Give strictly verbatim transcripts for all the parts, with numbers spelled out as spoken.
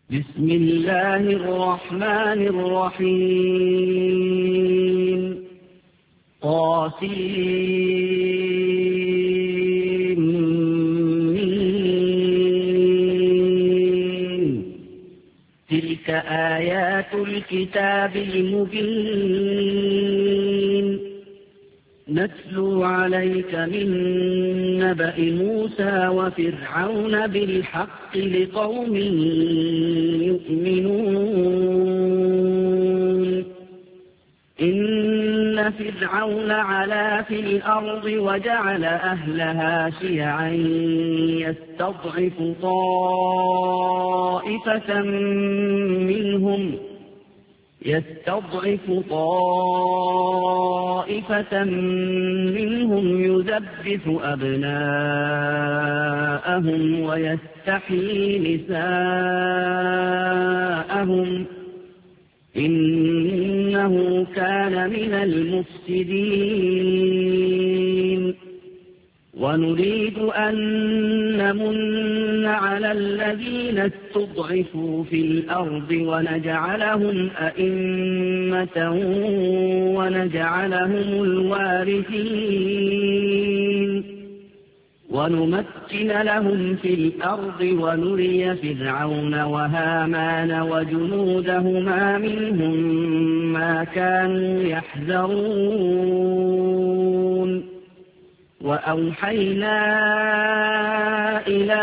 بسم الله الرحمن الرحيم طاسين تلك آيات الكتاب المبين نتلو عليك من نبأ موسى وفرعون بالحق لقوم يؤمنون إن فرعون علا في الأرض وجعل أهلها شيعا يستضعف طائفة منهم يستضعف طائفة منهم يذبح أبناءهم ويستحيي نساءهم إنه كان من المفسدين ونريد أن نمن على الذين استضعفوا في الأرض ونجعلهم أئمة ونجعلهم الوارثين ونمكن لهم في الأرض ونري فرعون وهامان وجنودهما منهم ما كانوا يحذرون وأوحينا إلى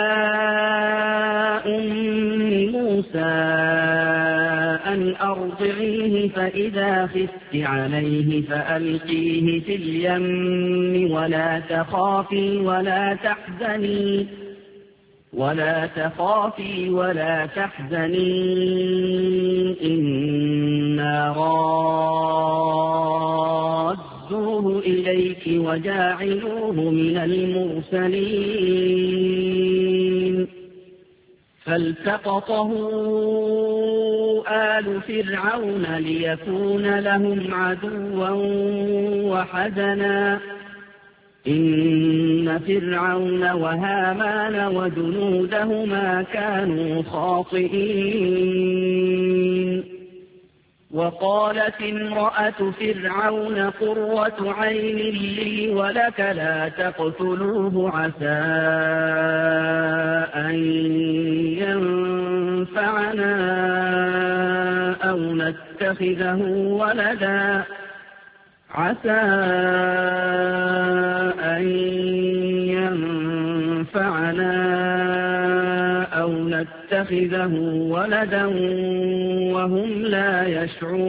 أم موسى أن أرضعيه فإذا خفت عليه فألقيه في اليم ولا تخافي ولا تحزني ولا تخافي ولا تحزني إنا رادوه إليك وجاعلوه من المرسلين فالتقطه آل فرعون ليكون لهم عدوا وحزنا إن فرعون وهامان وجنودهما كانوا خاطئين وقالت امرأة فرعون قرة عين لي ولك لا تقتلوه عسى أن ينفعنا أو نتخذه ولدا عسى أن ينفعنا أو نتخذه ولدا وهم لا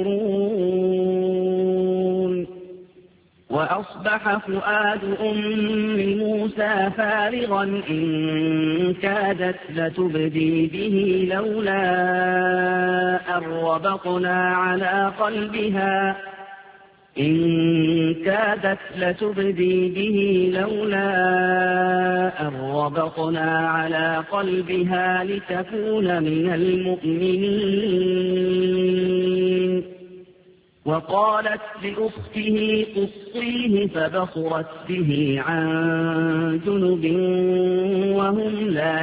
يشعرون وأصبح فؤاد أم موسى فارغا إن كادت لتبدي به لولا أن ربطنا على قلبها إن كادت لتبدي به لولا أن ربطنا على قلبها لتكون من المؤمنين وقالت لأخته قصيه فبصرت به عن جنب وهم لا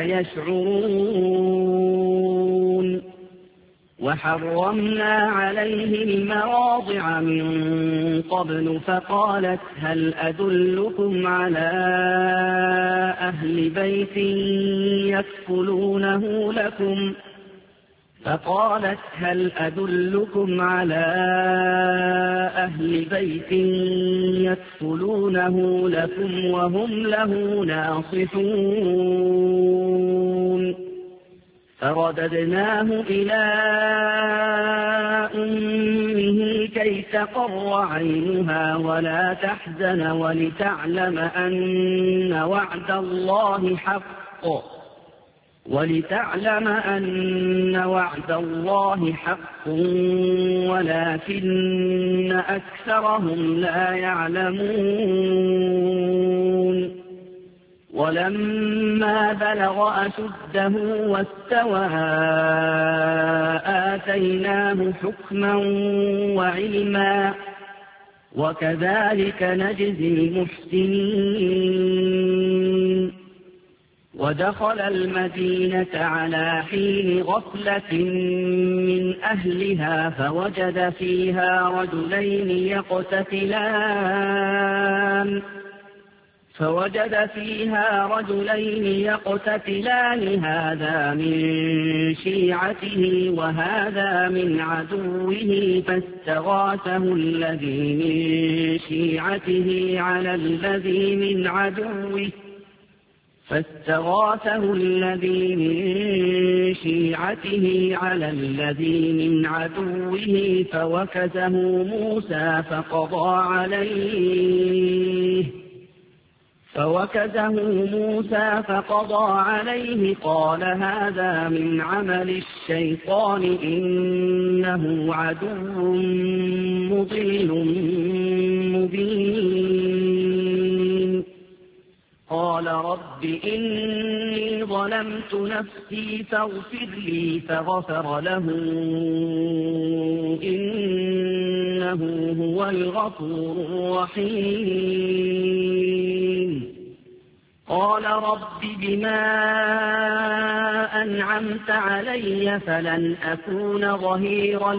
يشعرون وحرمنا عليه المراضع من قبل فقالت هل أدلكم على أهل بيت يكفلونه لكم فقالت هل أدلكم على أهل بيت يكفلونه لكم وهم له ناصحون فرددناه إلى أمه كي تقر عينها ولا تحزن ولتعلم أن وعد الله حق ولتعلم أن وعد الله حق ولكن أكثرهم لا يعلمون ولما بلغ أشده واستوى آتيناه حكما وعلما وكذلك نجزي المحسنين ودخل المدينة على حين غفلة من أهلها فوجد فيها رجلين يقتتلان فوجد فيها رجلين يقتتلان هذا من شيعته وهذا من عدوه فاستغاثه الذي من شيعته على الذي من عدوه فاستغاثه الذي من شيعته على الذي من عدوه فوكزه موسى فقضى عليه فوكزه موسى فقضى عليه قال هذا من عمل الشيطان إنه عدو مضل مبين قال رب إني ظلمت نفسي فاغفر لي فغفر له إنه هو الغفور الرحيم قال رب بما أنعمت علي فلن أكون ظهيرا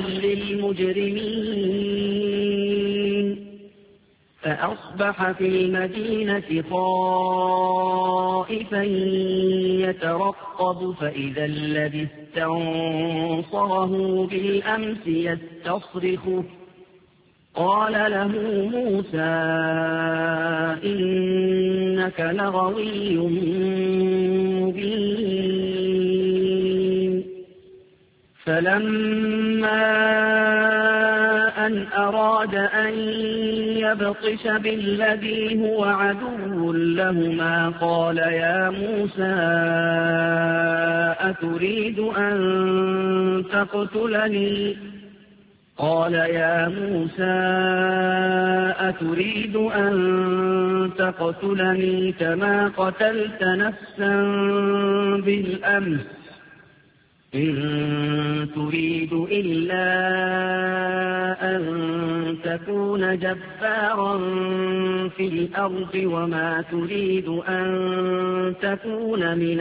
للمجرمين فأصبح في المدينة خائفا يترقب فإذا الذي استنصره بالأمس يستصرخه قال له موسى إنك لغوي مبين فلما أن أراد أن يبطش بالذي هو عدو لهما قال يا موسى أتريد أن تقتلني قال يا موسى أتريد أن تقتلني كما قتلت نفسا بالأمس إن تريد إلا أن تكون جبارا في الأرض وما تريد أن تكون من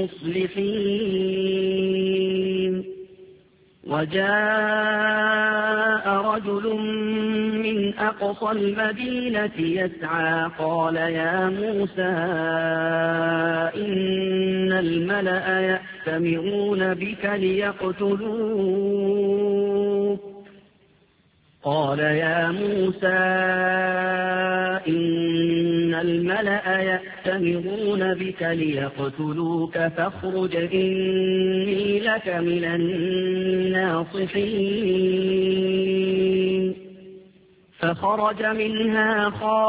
المصلحين وجاء رجل من أقصى المدينة يسعى قال يا موسى إن الملأ يأتمرون بك ليقتلوك قال يا موسى إن الملأ يأتمرون بك ليقتلوك فاخرج إني لك من الناصحين فخرج منها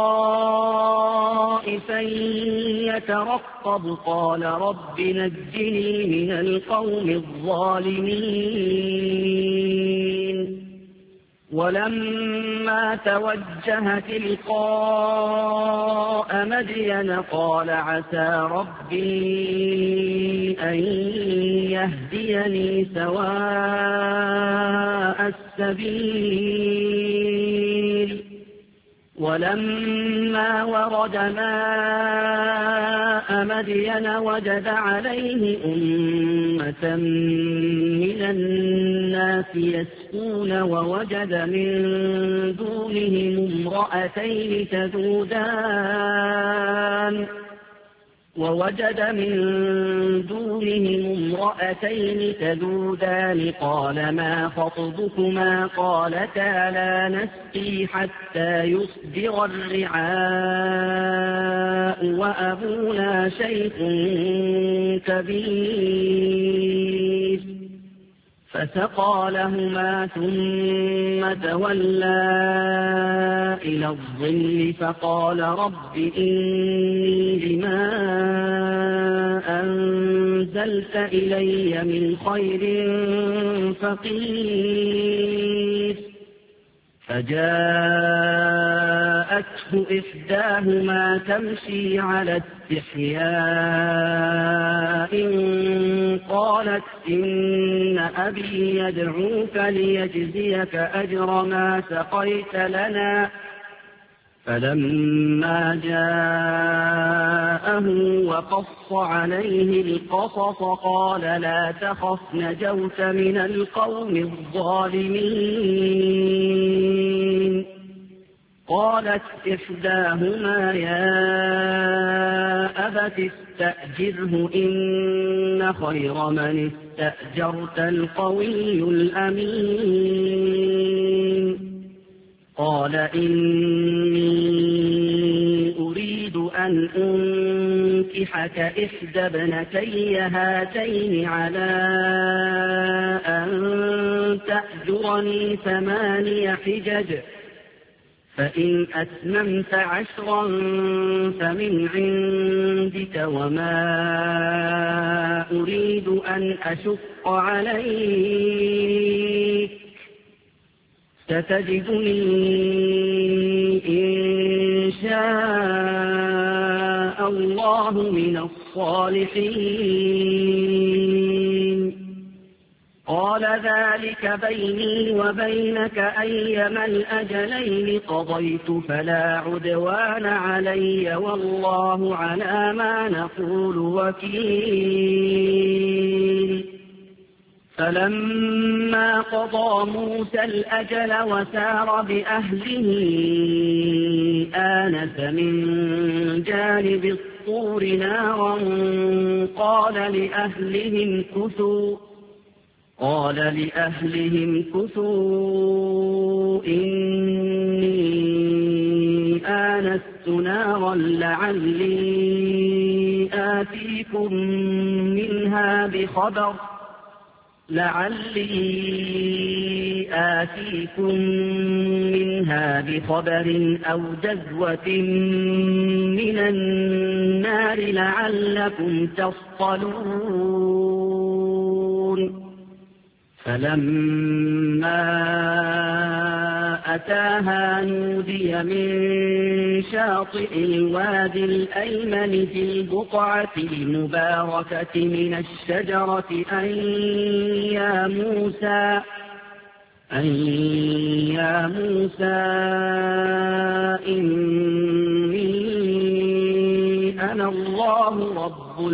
خائفا يترقب قال رب نجني من القوم الظالمين ولما توجه تلقاء مدين قال عسى ربي أن يهديني سواء السبيل ولما ورد ماء مدين وجد عليه أمة من الناس يسقون ووجد من دونهم امرأتين تذودان ووجد من دونهم امرأتين تذودان قال ما خطبكما قالتا لا نسقي حتى يصدر الرعاء وأبونا شيخ كبير فسقى لهما ثم تولى إلى الظل فقال رب إني لما أنزلت إلي من خير فقير فجاءته إحداهما تمشي على استحياء قالت إن أبي يدعوك ليجزيك أجر ما سقيت لنا فلما جاءه وقص عليه القصص قال لا تخف نجوت من القوم الظالمين. قالت إحداهما يا أبت استأجره إن خير من استأجرت القوي الأمين. قال إني أريد أن أنكحك إحدى ابنتي هاتين على أن تأجرني ثماني حجج فإن أتممت عشرا فمن عندك وما أريد أن أشق عليك ستجدني إن شاء الله من الصالحين. قال ذلك بيني وبينك أيما الأجلين قضيت فلا عدوان علي والله على ما نقول وكيل. فلما قضى موسى الأجل وسار بأهله آنس من جانب الطور نارا قال لأهلهم كثوا قال لأهلهم كثوا إني آنست نارا لعلي آتيكم منها بخبر لعلي آتيكم منها بخبر أو جذوة من النار لعلكم تصطلون. فلما أتاها نودي من شاطئ الوادي الأيمن في البقعة المباركة من الشجرة أن يا موسى أن يا موسى إني أنا الله رب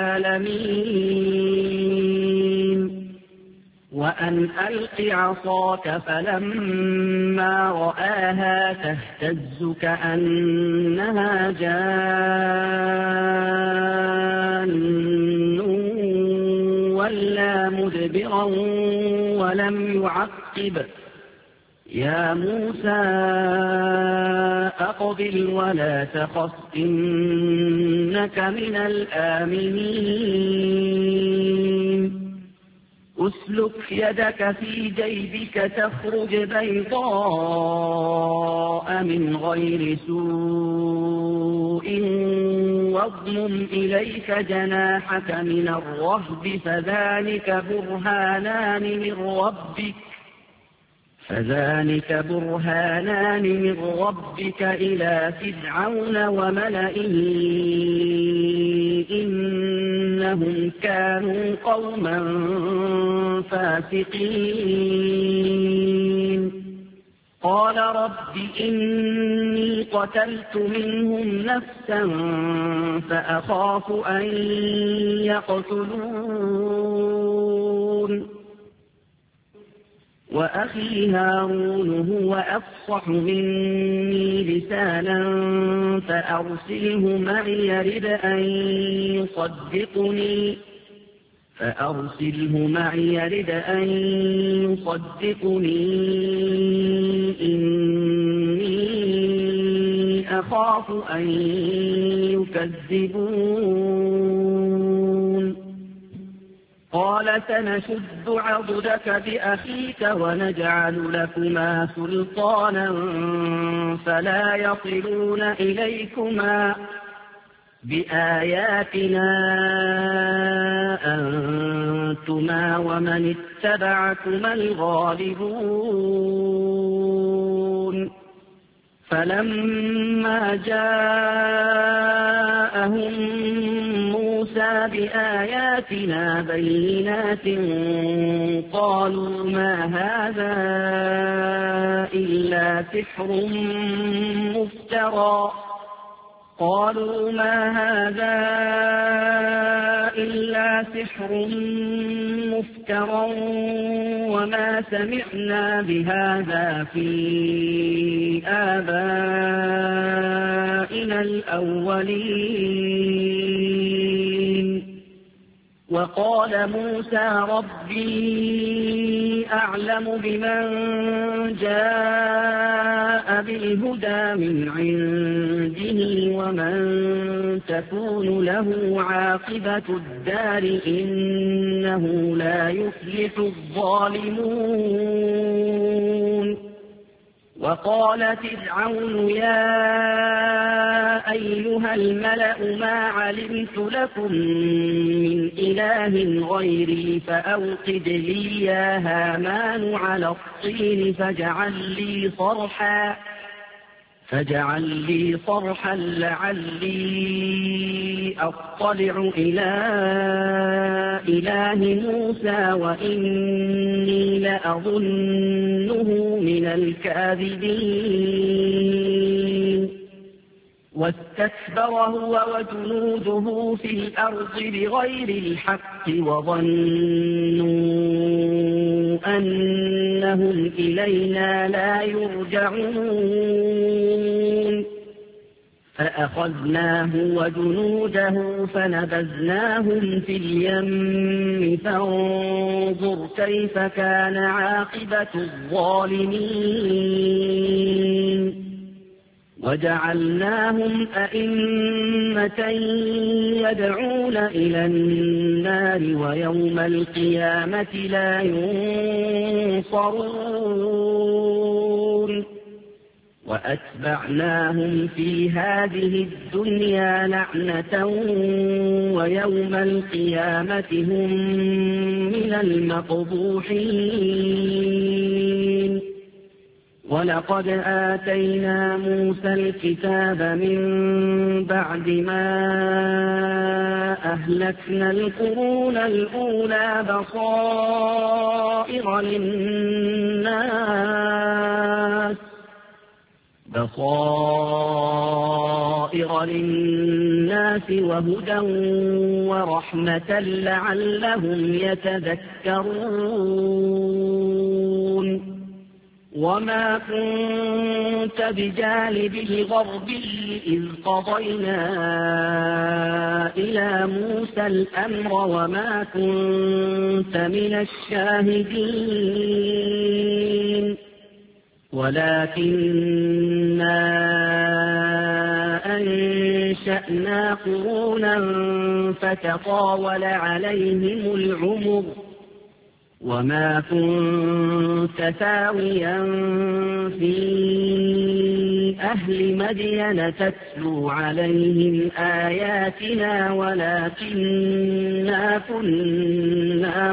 العالمين وأن ألق عصاك فلما رآها تهتز كأنها جان ولا مدبرا ولم يعقب يا موسى أقبل ولا تخف إنك من الآمنين. أسلك يدك في جيبك تخرج بيضاء من غير سوء واضمم إليك جناحك من الرهب فذلك برهانان من ربك فذلك برهانان من ربك إلى فرعون وملئه إنهم كانوا قوما فاسقين. قال رب إني قتلت منهم نفسا فأخاف أن يقتلون وأخي هارون هو أفصح مني لسانا فأرسله معي يرد أن يصدقني فأرسله معي يرد أن يصدقني إني أخاف أن يكذبون. قال سنشد عضدك بأخيك ونجعل لكما سلطانا فلا يصلون إليكما بآياتنا أنتما ومن اتبعكما الغالبون. فلما جاءهم موسى بآياتنا بينات قالوا ما هذا إلا سحر مفترى قالوا ما هذا إلا سحر مفترى وما سمعنا بهذا في آبائنا الأولين وقال موسى ربي أعلم بمن جاء بالهدى من عنده ومن تكون له عاقبة الدار إنه لا يفلح الظالمون وقال فرعون يا أيها الملأ ما علمت لكم من إله غيري فأوقد لي يا هامان على الطين فاجعل لي صرحا فاجعل لي صرحا لعلي أطلع إلى إله موسى وإني لأظنه من الكاذبين واستكبر هو وجنوده في الأرض بغير الحق وظنوا أنهم إلينا لا يرجعون فأخذناه وجنوده فنبذناهم في اليم فانظر كيف كان عاقبة الظالمين وجعلناهم أئمة يدعون إلى النار ويوم القيامة لا ينصرون وأتبعناهم في هذه الدنيا لعنة ويوم القيامة هم من المقبوحين ولقد آتينا موسى الكتاب من بعد ما أهلكنا القرون الأولى بصائر للناس بصائر للناس وهدى ورحمة لعلهم يتذكرون وما كنت بجانب الغربي إذ قضينا إلى موسى الأمر وما كنت من الشاهدين ولكننا أنشأنا قرونا فتطاول عليهم العمر وما كنت ثاويا في أهل مدين تتلو عليهم آياتنا ولكننا كنا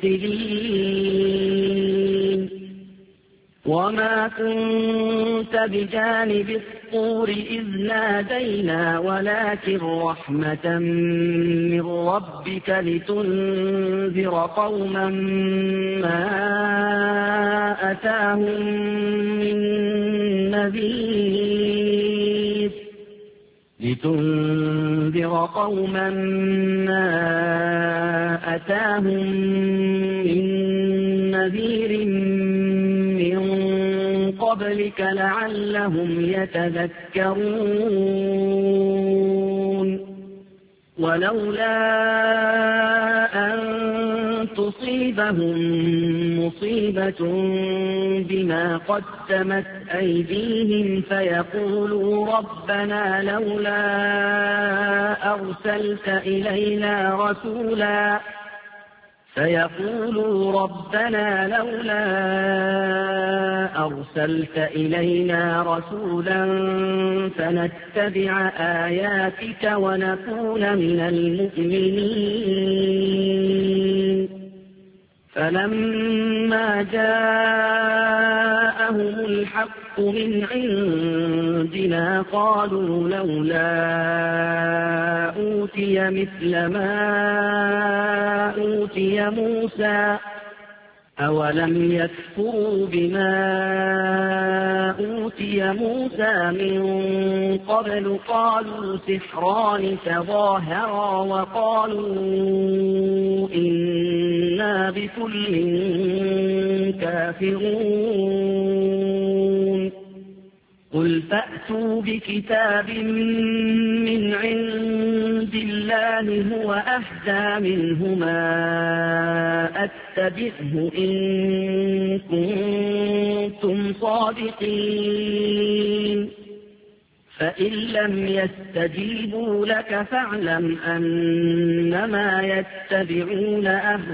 مرسلين وما كنت بجانب الطور إذ نادينا ولكن رحمة من ربك لتنذر قوما ما أتاهم من نذير لتنذر قوما ما أتاهم من نذير قبلك لعلهم يتذكرون ولولا أن تصيبهم مصيبة بما قدمت أيديهم فيقولوا ربنا لولا أرسلت إلينا رسولا فيقولوا ربنا لولا أرسلت إلينا رسولا فنتبع آياتك ونكون من المؤمنين فلما جاءهم الحق من عندنا قالوا لولا أوتي مثل ما أوتي موسى أولم يكفروا بما أوتي موسى من قبل قالوا سحران تظاهرا وقالوا إنا بكل كافرون قل فأتوا بكتاب من عند الله هو أهدى منهما أتبعه إن كنتم صادقين فإن لم يستجيبوا لك فاعلم أنما يتبعون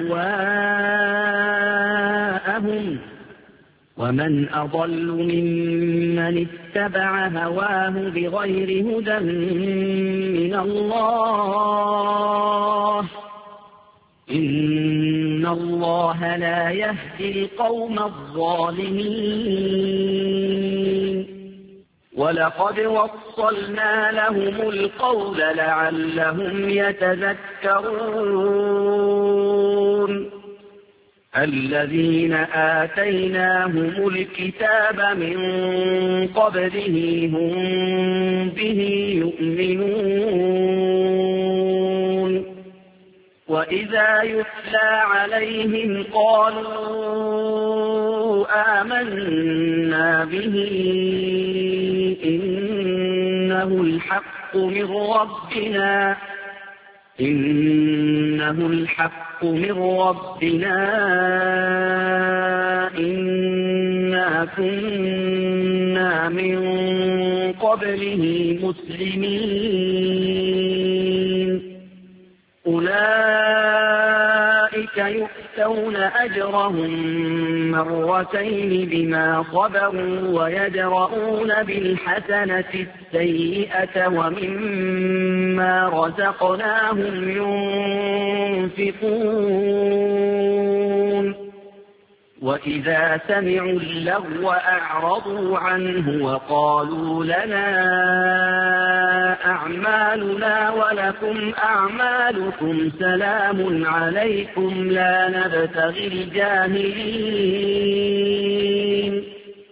أهواءهم ومن أضل ممن اتبع هواه بغير هدى من الله إن الله لا يهدي القوم الظالمين ولقد وصلنا لهم القول لعلهم يتذكرون الذين آتيناهم الكتاب من قبله هم به يؤمنون وإذا يتلى عليهم قالوا آمنا به إنه الحق من ربنا إنه الحق من ربنا إنا كنا من قبله مسلمين أولئك يؤتون أجرهم مرتين بما صبروا ويدرؤون بالحسنة السيئة ومما رزقناهم ينفقون وإذا سمعوا اللغو أعرضوا عنه وقالوا لنا أعمالنا ولكم أعمالكم سلام عليكم لا نبتغي الجاهلين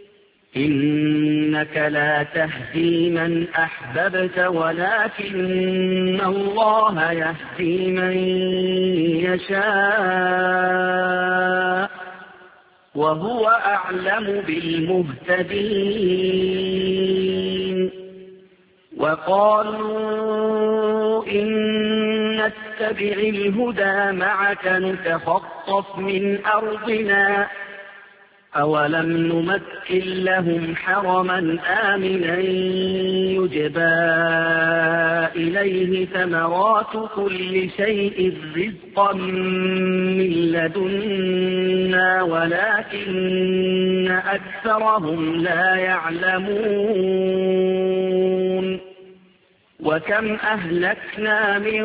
إنك لا تهدي من أحببت ولكن الله يهدي من يشاء وهو أعلم بالمهتدين وقالوا إن نتبع الهدى معك نتخطف من أرضنا أولم نمكن لهم حرما آمنا يجبى إليه ثمرات كل شيء رزقا من لدنا ولكن أكثرهم لا يعلمون وكم أهلكنا من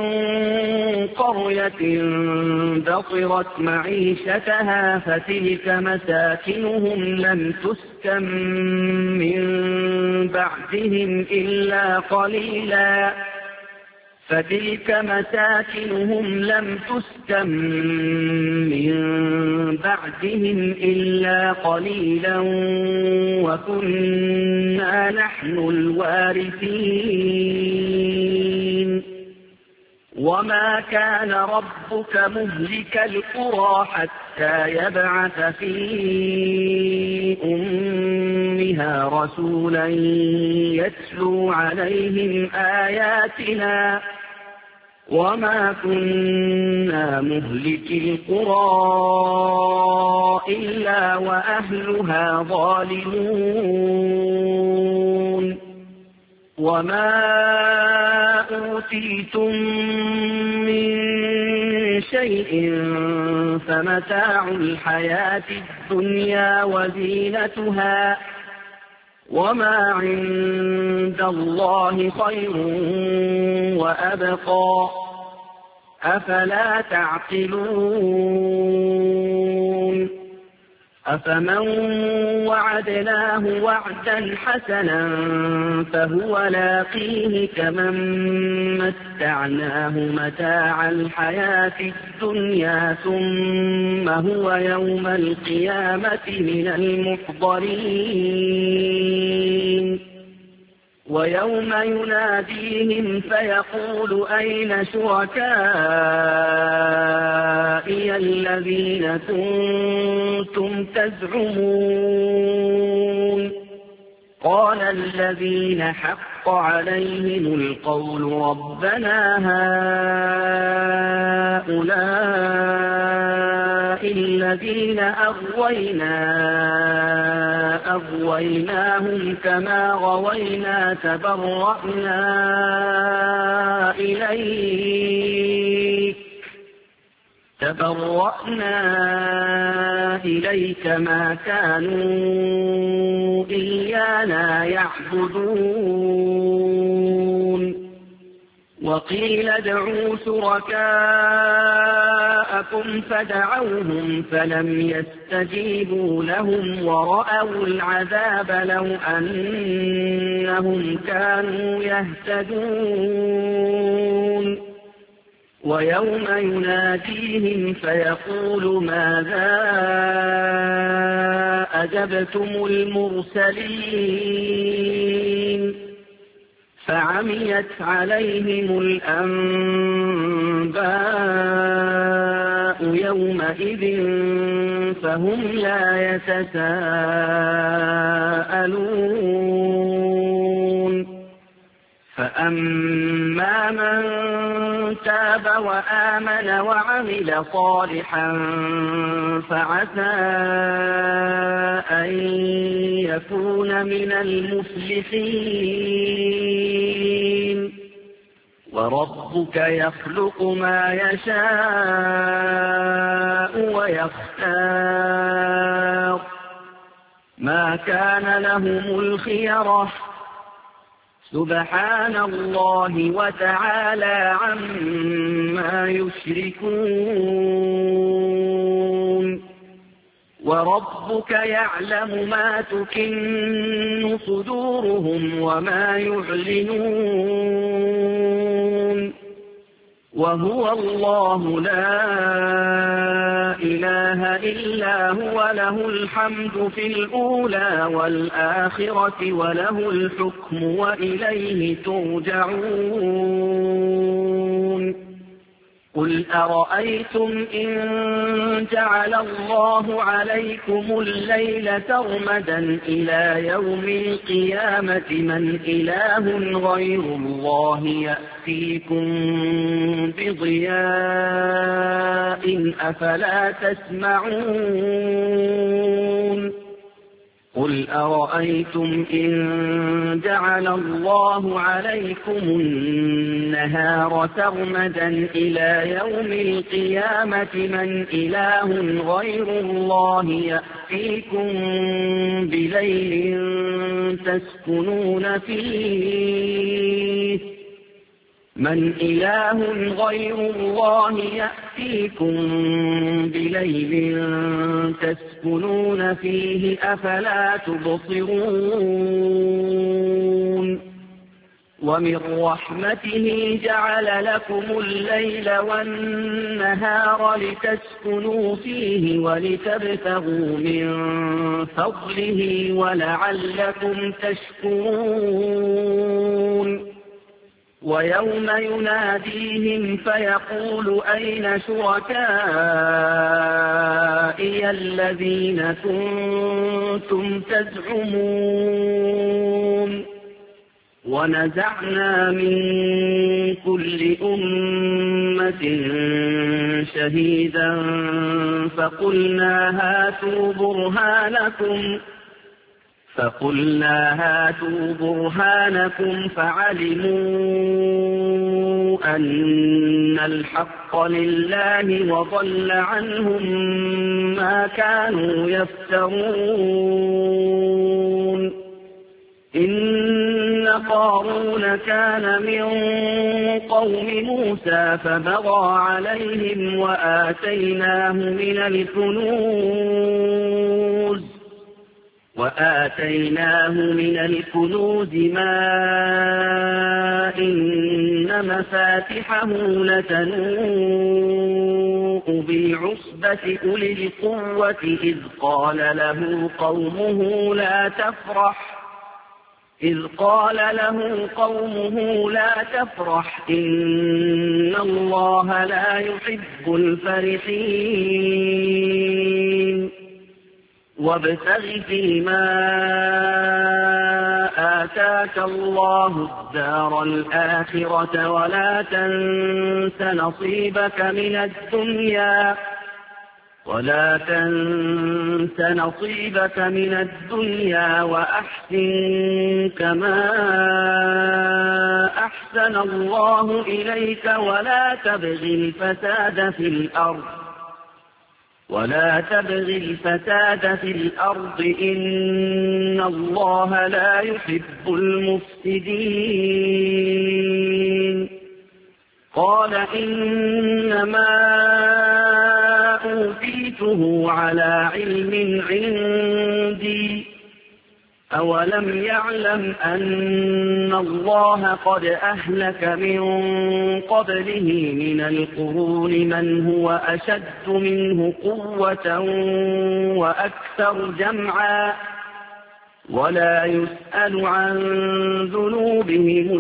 قرية بطرت معيشتها فتلك مساكنهم لم تسكن من بعدهم إلا قليلا فتلك مساكنهم لم تسكن من بعدهم إلا قليلا وكنا نحن الوارثين وما كان ربك مهلك القرى حتى يبعث في أمها رسولا يتلو عليهم آياتنا وما كنا مهلك القرى إلا وأهلها ظالمون وما أوتيتم من شيء فمتاع الحياة الدنيا وزينتها وما عند الله خير وأبقى أفلا تعقلون أفمن وعدناه وعدا حسنا فهو لاقيه كمن متعناه متاع الحياة الدنيا ثم هو يوم القيامة من المحضرين ويوم يناديهم فيقول أين شركائي الذين كنتم تزعمون قال الذين حق عليهم القول ربنا هؤلاء الذين أغوينا أغويناهم كما غوينا تبرأنا إليك تبرأنا إليك ما كانوا إيانا يعبدون وقيل ادعوا شركاءكم فدعوهم فلم يستجيبوا لهم ورأوا العذاب لو أنهم كانوا يهتدون ويوم يناديهم فيقول ماذا أجبتم المرسلين فعميت عليهم الأنباء يومئذ فهم لا يتساءلون فأما من تاب وآمن وعمل صالحا فعسى أن يكون من المفلحين وربك يخلق ما يشاء ويختار ما كان لهم الخيرة سبحان الله وتعالى عما يشركون وربك يعلم ما تكن صدورهم وما يعلنون وهو الله لا إله إلا هو له الحمد في الأولى والآخرة وله الحكم وإليه ترجعون قل أرأيتم إن جعل الله عليكم الليل سرمدا إلى يوم القيامة من إله غير الله يأتيكم بضياء أفلا تسمعون قل أرأيتم إن جعل الله عليكم النهار سرمدا إلى يوم القيامة من إله غير الله يأتيكم بليل تسكنون فيه من إله غير الله يأتيكم بليل تسكنون فيه أفلا تبصرون ومن رحمته جعل لكم الليل والنهار لتسكنوا فيه ولتبتغوا من فضله ولعلكم تشكرون ويوم يناديهم فيقول أين شركائي الذين كنتم تزعمون ونزعنا من كل أمة شهيدا فقلنا هاتوا برهانكم فقلنا هاتوا برهانكم فعلموا أن الحق لله وضل عنهم ما كانوا يفترون إن قارون كان من قوم موسى فبغى عليهم وآتيناه من الكنوز وآتيناه من الكنوز ما إن مفاتحه لتنوء بالعصبة أولي القوة إذ قال له قومه لا تفرح إذ قال له قومه لا تفرح إن الله لا يحب الفرحين وابتغ فيما آتاك الله الدار الآخرة ولا تنس نصيبك من الدنيا ولا تنس نصيبك من الدنيا وأحسن كما أحسن الله إليك ولا تبغ الفساد في الأرض ولا تبغ الفساد في الأرض إن الله لا يحب المفسدين قال إنما أوتيته على علم عندي أولم يعلم أن الله قد أهلك من قبله من القرون من هو أشد منه قوة وأكثر جمعا ولا يسأل عن ذنوبهم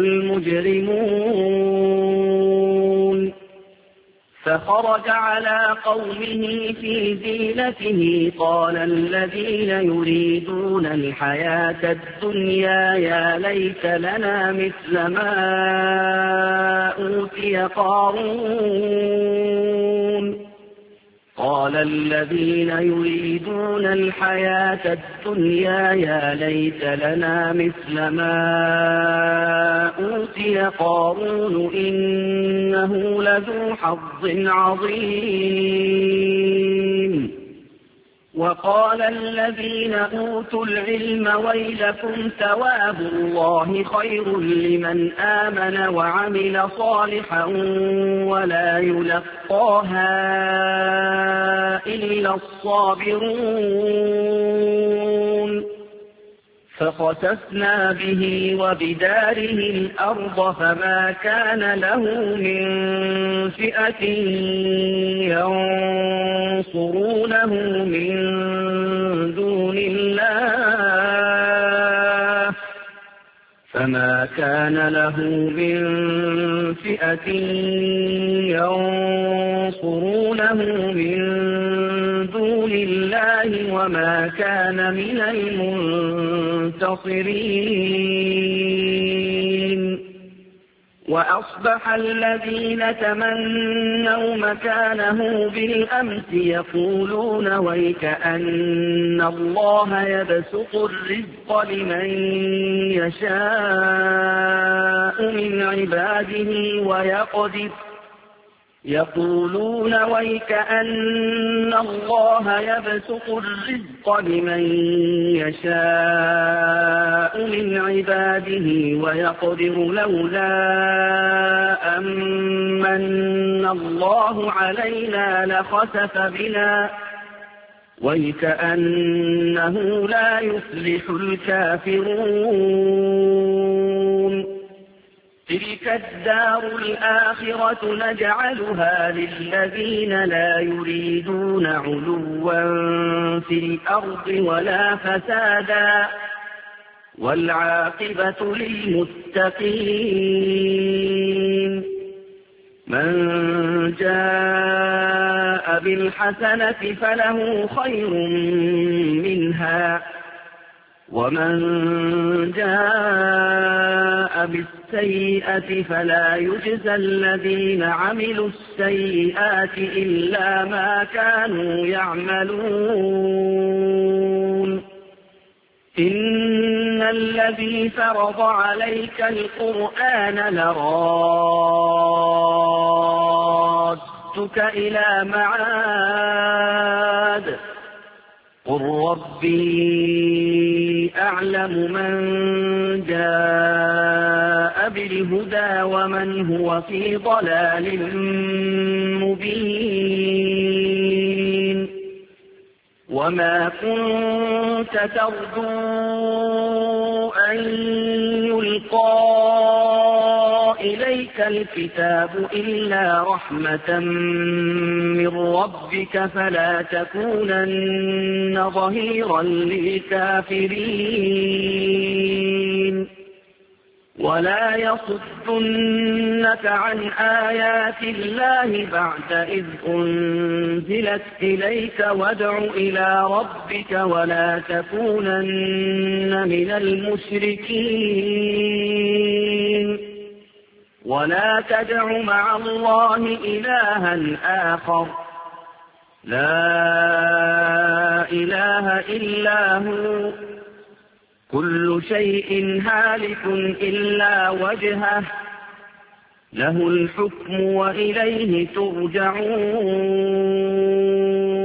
المجرمون فخرج على قومه في زينته قال الذين يريدون الحياة الدنيا يا ليت لنا مثل ما أوتي قارون قال الذين يريدون الحياة الدنيا يا ليت لنا مثل ما أوتي قارون إنه لذو حظ عظيم وقال الذين أوتوا العلم ويلكم ثواب الله خير لمن آمن وعمل صالحا ولا يلقاها إلا الصابرون فخسفنا به وبداره الأرض فما كان له من فئة ينصرونه من دون الله فما كان له من فئة ينصرونه من دون الله وما كان من المنتصرين وأصبح الذين تمنوا مكانه بالأمس يقولون ويكأن الله يبسط الرزق لمن يشاء من عباده ويقدر يقولون ويكأن الله يبسط الرزق لمن يشاء من عباده ويقدر لولا أمن الله علينا لخسف بنا ويكأنه لا يفلح الكافرون تلك الدار الآخرة نجعلها للذين لا يريدون علوا في الأرض ولا فسادا والعاقبة للمتقين من جاء بالحسنة فله خير منها ومن جاء بالسيئة فلا يجزى الذين عملوا السيئات إلا ما كانوا يعملون إن الذي فرض عليك القرآن لرادك إلى معاد قل ربي أعلم من جاء بالهدى ومن هو في ضلال مبين وما كنت ترجو أن يلقى إليك الكتاب إلا رحمة من ربك فلا تكونن ظهيرا للكافرين ولا يصدنك عن آيات الله بعد إذ أنزلت إليك وادع إلى ربك ولا تكونن من المشركين ولا تدع مع الله إلها آخر لا إله إلا هو كل شيء هالك إلا وجهه له الحكم وإليه ترجعون